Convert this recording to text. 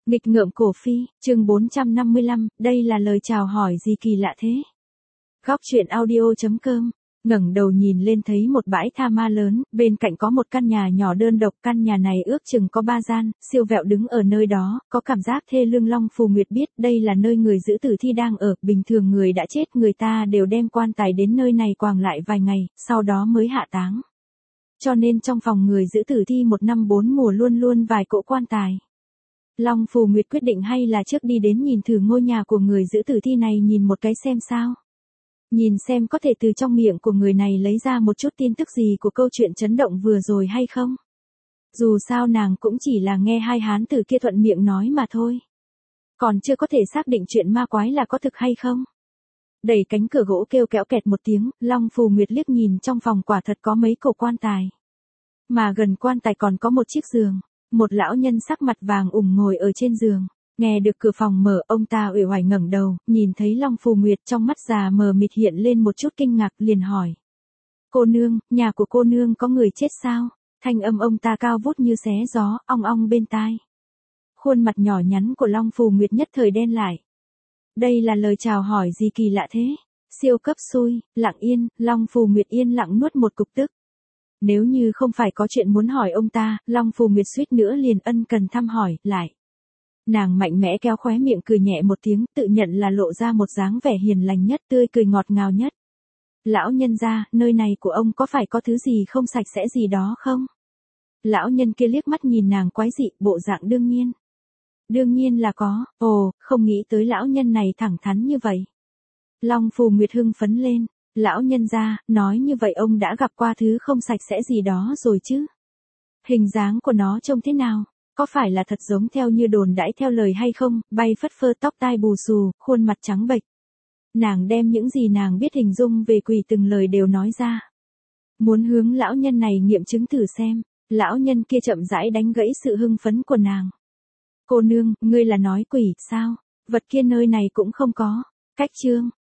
Nghịch ngợm cổ phi, chương 455, đây là lời chào hỏi gì kỳ lạ thế? Góc truyện audio.com, ngẩng đầu nhìn lên thấy một bãi tha ma lớn, bên cạnh có một căn nhà nhỏ đơn độc, căn nhà này ước chừng có 3 gian, siêu vẹo đứng ở nơi đó, có cảm giác thê lương. Long Phù Nguyệt biết đây là nơi người giữ tử thi đang ở, bình thường người đã chết người ta đều đem quan tài đến nơi này quàng lại vài ngày, sau đó mới hạ táng. Cho nên trong phòng người giữ tử thi 1 năm 4 mùa luôn luôn vài cỗ quan tài. Long Phù Nguyệt quyết định hay là trước đi đến nhìn thử ngôi nhà của người giữ tử thi này nhìn một cái xem sao. Nhìn xem có thể từ trong miệng của người này lấy ra một chút tin tức gì của câu chuyện chấn động vừa rồi hay không. Dù sao nàng cũng chỉ là nghe hai hán tử kia thuận miệng nói mà thôi. Còn chưa có thể xác định chuyện ma quái là có thực hay không. Đẩy cánh cửa gỗ kêu kéo kẹt một tiếng, Long Phù Nguyệt liếc nhìn trong phòng quả thật có mấy cổ quan tài. Mà gần quan tài còn có một chiếc giường. Một lão nhân sắc mặt vàng ủng ngồi ở trên giường, nghe được cửa phòng mở, ông ta uể oải ngẩng đầu, nhìn thấy Long Phù Nguyệt, trong mắt già mờ mịt hiện lên một chút kinh ngạc, liền hỏi: "Cô nương, nhà của cô nương có người chết sao?" Thanh âm ông ta cao vút như xé gió, ong ong bên tai. Khuôn mặt nhỏ nhắn của Long Phù Nguyệt nhất thời đen lại. Đây là lời chào hỏi gì kỳ lạ thế? Siêu cấp xui, lặng yên, Long Phù Nguyệt yên lặng nuốt một cục tức. Nếu như không phải có chuyện muốn hỏi ông ta, Long Phù Nguyệt suýt nữa liền ân cần thăm hỏi lại. Nàng mạnh mẽ kéo khóe miệng cười nhẹ một tiếng, tự nhận là lộ ra một dáng vẻ hiền lành nhất, tươi cười ngọt ngào nhất. "Lão nhân gia, nơi này của ông có phải có thứ gì không sạch sẽ gì đó không?" Lão nhân kia liếc mắt nhìn nàng quái dị, bộ dạng đương nhiên. "Đương nhiên là có." Ồ, không nghĩ tới lão nhân này thẳng thắn như vậy. Long Phù Nguyệt hưng phấn lên. "Lão nhân gia, nói như vậy ông đã gặp qua thứ không sạch sẽ gì đó rồi chứ? Hình dáng của nó trông thế nào? Có phải là thật giống theo như đồn đãi theo lời hay không?" Bay phất phơ, tóc tai bù xù, khuôn mặt trắng bệch. Nàng đem những gì nàng biết hình dung về quỷ từng lời đều nói ra. Muốn hướng lão nhân này nghiệm chứng thử xem. Lão nhân kia chậm rãi đánh gãy sự hưng phấn của nàng. "Cô nương, ngươi là nói quỷ sao? Vật kia nơi này cũng không có." Cách chương